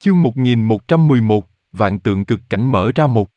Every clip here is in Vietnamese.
Chương 1111, Vạn tượng cực cảnh mở ra một.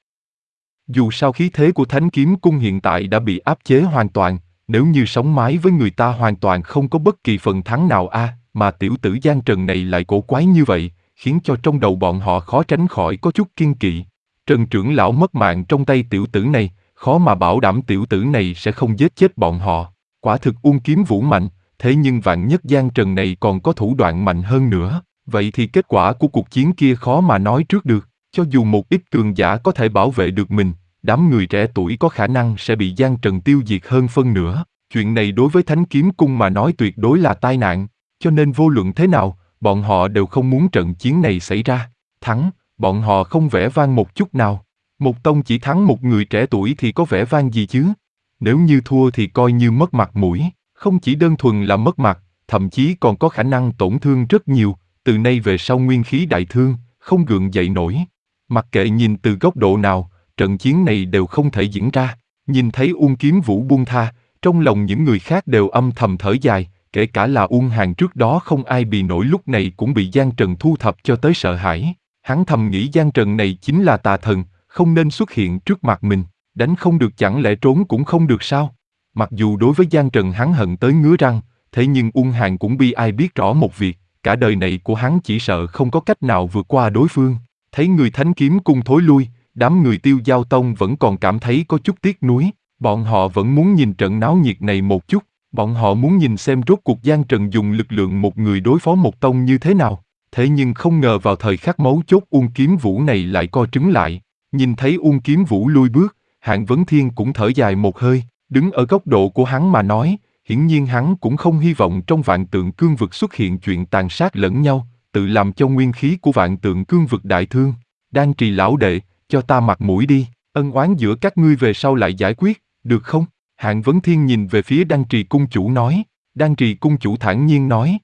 Dù sao khí thế của Thánh Kiếm Cung hiện tại đã bị áp chế hoàn toàn, nếu như sống mái với người ta hoàn toàn không có bất kỳ phần thắng nào mà tiểu tử Giang Trần này lại cổ quái như vậy, khiến cho trong đầu bọn họ khó tránh khỏi có chút kiêng kỵ. Trần trưởng lão mất mạng trong tay tiểu tử này, khó mà bảo đảm tiểu tử này sẽ không giết chết bọn họ. Quả thực Uông Kiếm Vũ mạnh, thế nhưng vạn nhất Giang Trần này còn có thủ đoạn mạnh hơn nữa. Vậy thì kết quả của cuộc chiến kia khó mà nói trước được, cho dù một ít cường giả có thể bảo vệ được mình, đám người trẻ tuổi có khả năng sẽ bị Giang Trần tiêu diệt hơn phân nửa. Chuyện này đối với Thánh Kiếm Cung mà nói tuyệt đối là tai nạn, cho nên vô luận thế nào, bọn họ đều không muốn trận chiến này xảy ra. Thắng, bọn họ không vẻ vang một chút nào. Một tông chỉ thắng một người trẻ tuổi thì có vẻ vang gì chứ? Nếu như thua thì coi như mất mặt mũi, không chỉ đơn thuần là mất mặt, thậm chí còn có khả năng tổn thương rất nhiều. Từ nay về sau nguyên khí đại thương, không gượng dậy nổi. Mặc kệ nhìn từ góc độ nào, trận chiến này đều không thể diễn ra. Nhìn thấy Uông Kiếm Vũ buông tha, trong lòng những người khác đều âm thầm thở dài, kể cả là Uông Hàn trước đó không ai bị nổi lúc này cũng bị Giang Trần thu thập cho tới sợ hãi. Hắn thầm nghĩ Giang Trần này chính là tà thần, không nên xuất hiện trước mặt mình, đánh không được chẳng lẽ trốn cũng không được sao? Mặc dù đối với Giang Trần hắn hận tới ngứa răng, thế nhưng Uông Hàn cũng bi ai biết rõ một việc. Cả đời này của hắn chỉ sợ không có cách nào vượt qua đối phương. Thấy người Thánh Kiếm Cung thối lui, đám người Tiêu Giao Tông vẫn còn cảm thấy có chút tiếc nuối. Bọn họ vẫn muốn nhìn trận náo nhiệt này một chút. Bọn họ muốn nhìn xem rốt cuộc Giang Trần dùng lực lượng một người đối phó một tông như thế nào. Thế nhưng không ngờ vào thời khắc mấu chốt Uông Kiếm Vũ này lại co trứng lại. Nhìn thấy Uông Kiếm Vũ lui bước, Hạng Vấn Thiên cũng thở dài một hơi. Đứng ở góc độ của hắn mà nói, hiển nhiên hắn cũng không hy vọng trong vạn tượng cương vực xuất hiện chuyện tàn sát lẫn nhau, tự làm cho nguyên khí của vạn tượng cương vực đại thương. Đan Trì lão đệ, cho ta mặt mũi đi, ân oán giữa các ngươi về sau lại giải quyết, được không? Hạng Vấn Thiên nhìn về phía Đan Trì cung chủ nói. Đan Trì cung chủ thản nhiên nói.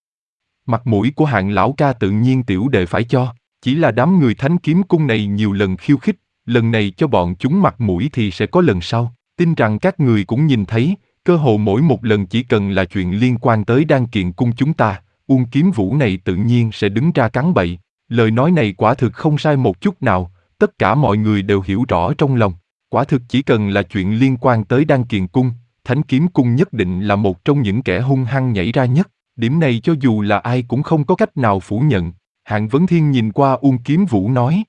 Mặt mũi của Hạng lão ca tự nhiên tiểu đệ phải cho, chỉ là đám người Thánh Kiếm Cung này nhiều lần khiêu khích, lần này cho bọn chúng mặt mũi thì sẽ có lần sau, tin rằng các người cũng nhìn thấy. Cơ hồ mỗi một lần chỉ cần là chuyện liên quan tới Đan Kiện Cung chúng ta, Uông Kiếm Vũ này tự nhiên sẽ đứng ra cắn bậy. Lời nói này quả thực không sai một chút nào, tất cả mọi người đều hiểu rõ trong lòng. Quả thực chỉ cần là chuyện liên quan tới Đan Kiện Cung, Thánh Kiếm Cung nhất định là một trong những kẻ hung hăng nhảy ra nhất. Điểm này cho dù là ai cũng không có cách nào phủ nhận. Hạng Vấn Thiên nhìn qua Uông Kiếm Vũ nói.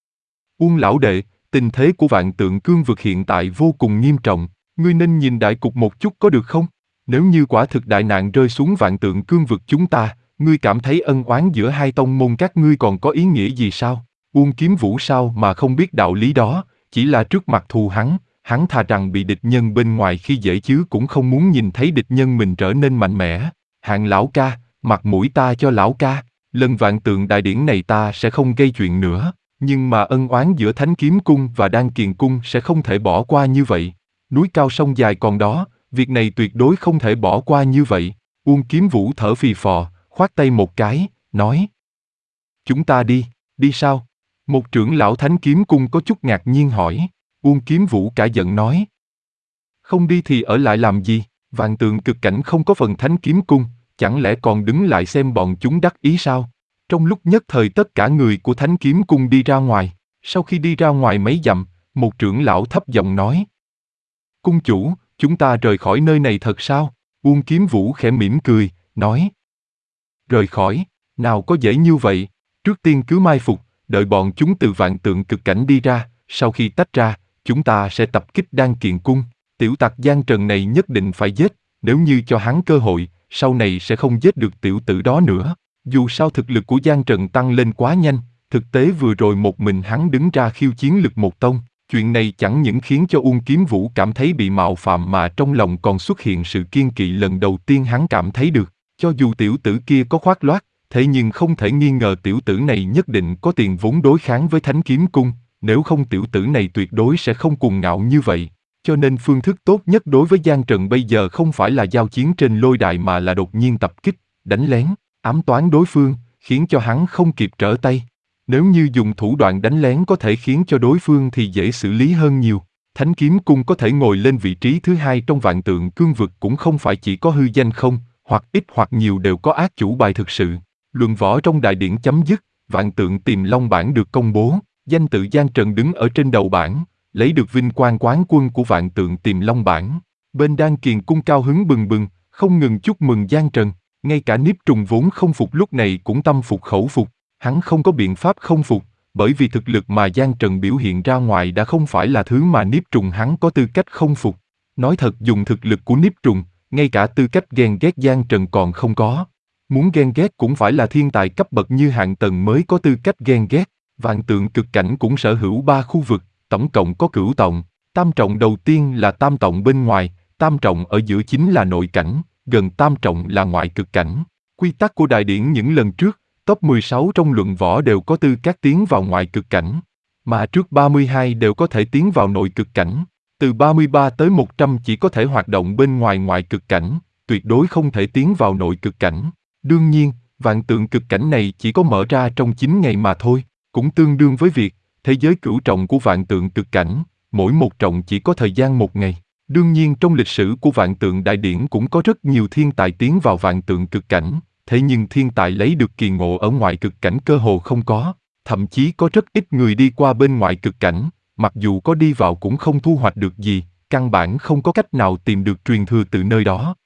Uông lão đệ, tình thế của vạn tượng cương vực hiện tại vô cùng nghiêm trọng. Ngươi nên nhìn đại cục một chút có được không? Nếu như quả thực đại nạn rơi xuống vạn tượng cương vực chúng ta, ngươi cảm thấy ân oán giữa hai tông môn các ngươi còn có ý nghĩa gì sao? Uông Kiếm Vũ sao mà không biết đạo lý đó, chỉ là trước mặt thù hắn thà rằng bị địch nhân bên ngoài khi dễ chứ cũng không muốn nhìn thấy địch nhân mình trở nên mạnh mẽ. Hạng lão ca, mặt mũi ta cho lão ca, lần vạn tượng đại điển này ta sẽ không gây chuyện nữa, nhưng mà ân oán giữa Thánh Kiếm Cung và Đan Kiền Cung sẽ không thể bỏ qua như vậy. Núi cao sông dài còn đó, việc này tuyệt đối không thể bỏ qua như vậy. Uông Kiếm Vũ thở phì phò, khoát tay một cái, nói. Chúng ta đi sao? Một trưởng lão Thánh Kiếm Cung có chút ngạc nhiên hỏi. Uông Kiếm Vũ cả giận nói. Không đi thì ở lại làm gì? Vạn tượng cực cảnh không có phần Thánh Kiếm Cung, chẳng lẽ còn đứng lại xem bọn chúng đắc ý sao? Trong lúc nhất thời tất cả người của Thánh Kiếm Cung đi ra ngoài. Sau khi đi ra ngoài mấy dặm, một trưởng lão thấp giọng nói. Cung chủ, chúng ta rời khỏi nơi này thật sao? Uông Kiếm Vũ khẽ mỉm cười, nói. Rời khỏi, nào có dễ như vậy, trước tiên cứ mai phục, đợi bọn chúng từ vạn tượng cực cảnh đi ra, sau khi tách ra, chúng ta sẽ tập kích Đan Kiền Cung. Tiểu tặc Giang Trần này nhất định phải giết, nếu như cho hắn cơ hội, sau này sẽ không giết được tiểu tử đó nữa. Dù sao thực lực của Giang Trần tăng lên quá nhanh, thực tế vừa rồi một mình hắn đứng ra khiêu chiến lực một tông. Chuyện này chẳng những khiến cho Uông Kiếm Vũ cảm thấy bị mạo phạm mà trong lòng còn xuất hiện sự kiêng kỵ lần đầu tiên hắn cảm thấy được. Cho dù tiểu tử kia có khoác loác, thế nhưng không thể nghi ngờ tiểu tử này nhất định có tiền vốn đối kháng với Thánh Kiếm Cung, nếu không tiểu tử này tuyệt đối sẽ không cuồng ngạo như vậy. Cho nên phương thức tốt nhất đối với Giang Trần bây giờ không phải là giao chiến trên lôi đài mà là đột nhiên tập kích, đánh lén, ám toán đối phương, khiến cho hắn không kịp trở tay. Nếu như dùng thủ đoạn đánh lén có thể khiến cho đối phương thì dễ xử lý hơn nhiều. Thánh Kiếm Cung có thể ngồi lên vị trí thứ hai trong vạn tượng cương vực cũng không phải chỉ có hư danh không, hoặc ít hoặc nhiều đều có át chủ bài thực sự. Luận võ trong đại điển chấm dứt, vạn tượng Tiềm Long bảng được công bố, danh tự Giang Trần đứng ở trên đầu bảng, lấy được vinh quang quán quân của vạn tượng Tiềm Long bảng. Bên Đan Kiền Cung cao hứng bừng bừng, không ngừng chúc mừng Giang Trần, ngay cả Niếp Trùng vốn không phục lúc này cũng tâm phục khẩu phục, hắn không có biện pháp không phục, bởi vì thực lực mà Giang Trần biểu hiện ra ngoài đã không phải là thứ mà Niếp Trùng hắn có tư cách không phục. Nói thật, dùng thực lực của Niếp Trùng, ngay cả tư cách ghen ghét Giang Trần còn không có. Muốn ghen ghét cũng phải là thiên tài cấp bậc như Hạng Tần mới có tư cách ghen ghét. Vạn tượng cực cảnh cũng sở hữu 3 khu vực, tổng cộng có cửu trọng. Tam trọng đầu tiên là tam trọng bên ngoài, tam trọng ở giữa chính là nội cảnh, gần tam trọng là ngoại cực cảnh. Quy tắc của đại điển những lần trước, top 16 trong luận võ đều có tư cách tiến vào ngoại cực cảnh, mà trước 32 đều có thể tiến vào nội cực cảnh. Từ 33 tới 100 chỉ có thể hoạt động bên ngoài ngoại cực cảnh, tuyệt đối không thể tiến vào nội cực cảnh. Đương nhiên, vạn tượng cực cảnh này chỉ có mở ra trong 9 ngày mà thôi, cũng tương đương với việc, thế giới cửu trọng của vạn tượng cực cảnh, mỗi một trọng chỉ có thời gian 1 ngày. Đương nhiên trong lịch sử của vạn tượng đại điển cũng có rất nhiều thiên tài tiến vào vạn tượng cực cảnh, thế nhưng thiên tài lấy được kỳ ngộ ở ngoại cực cảnh cơ hồ không có, thậm chí có rất ít người đi qua bên ngoại cực cảnh, mặc dù có đi vào cũng không thu hoạch được gì, căn bản không có cách nào tìm được truyền thừa từ nơi đó.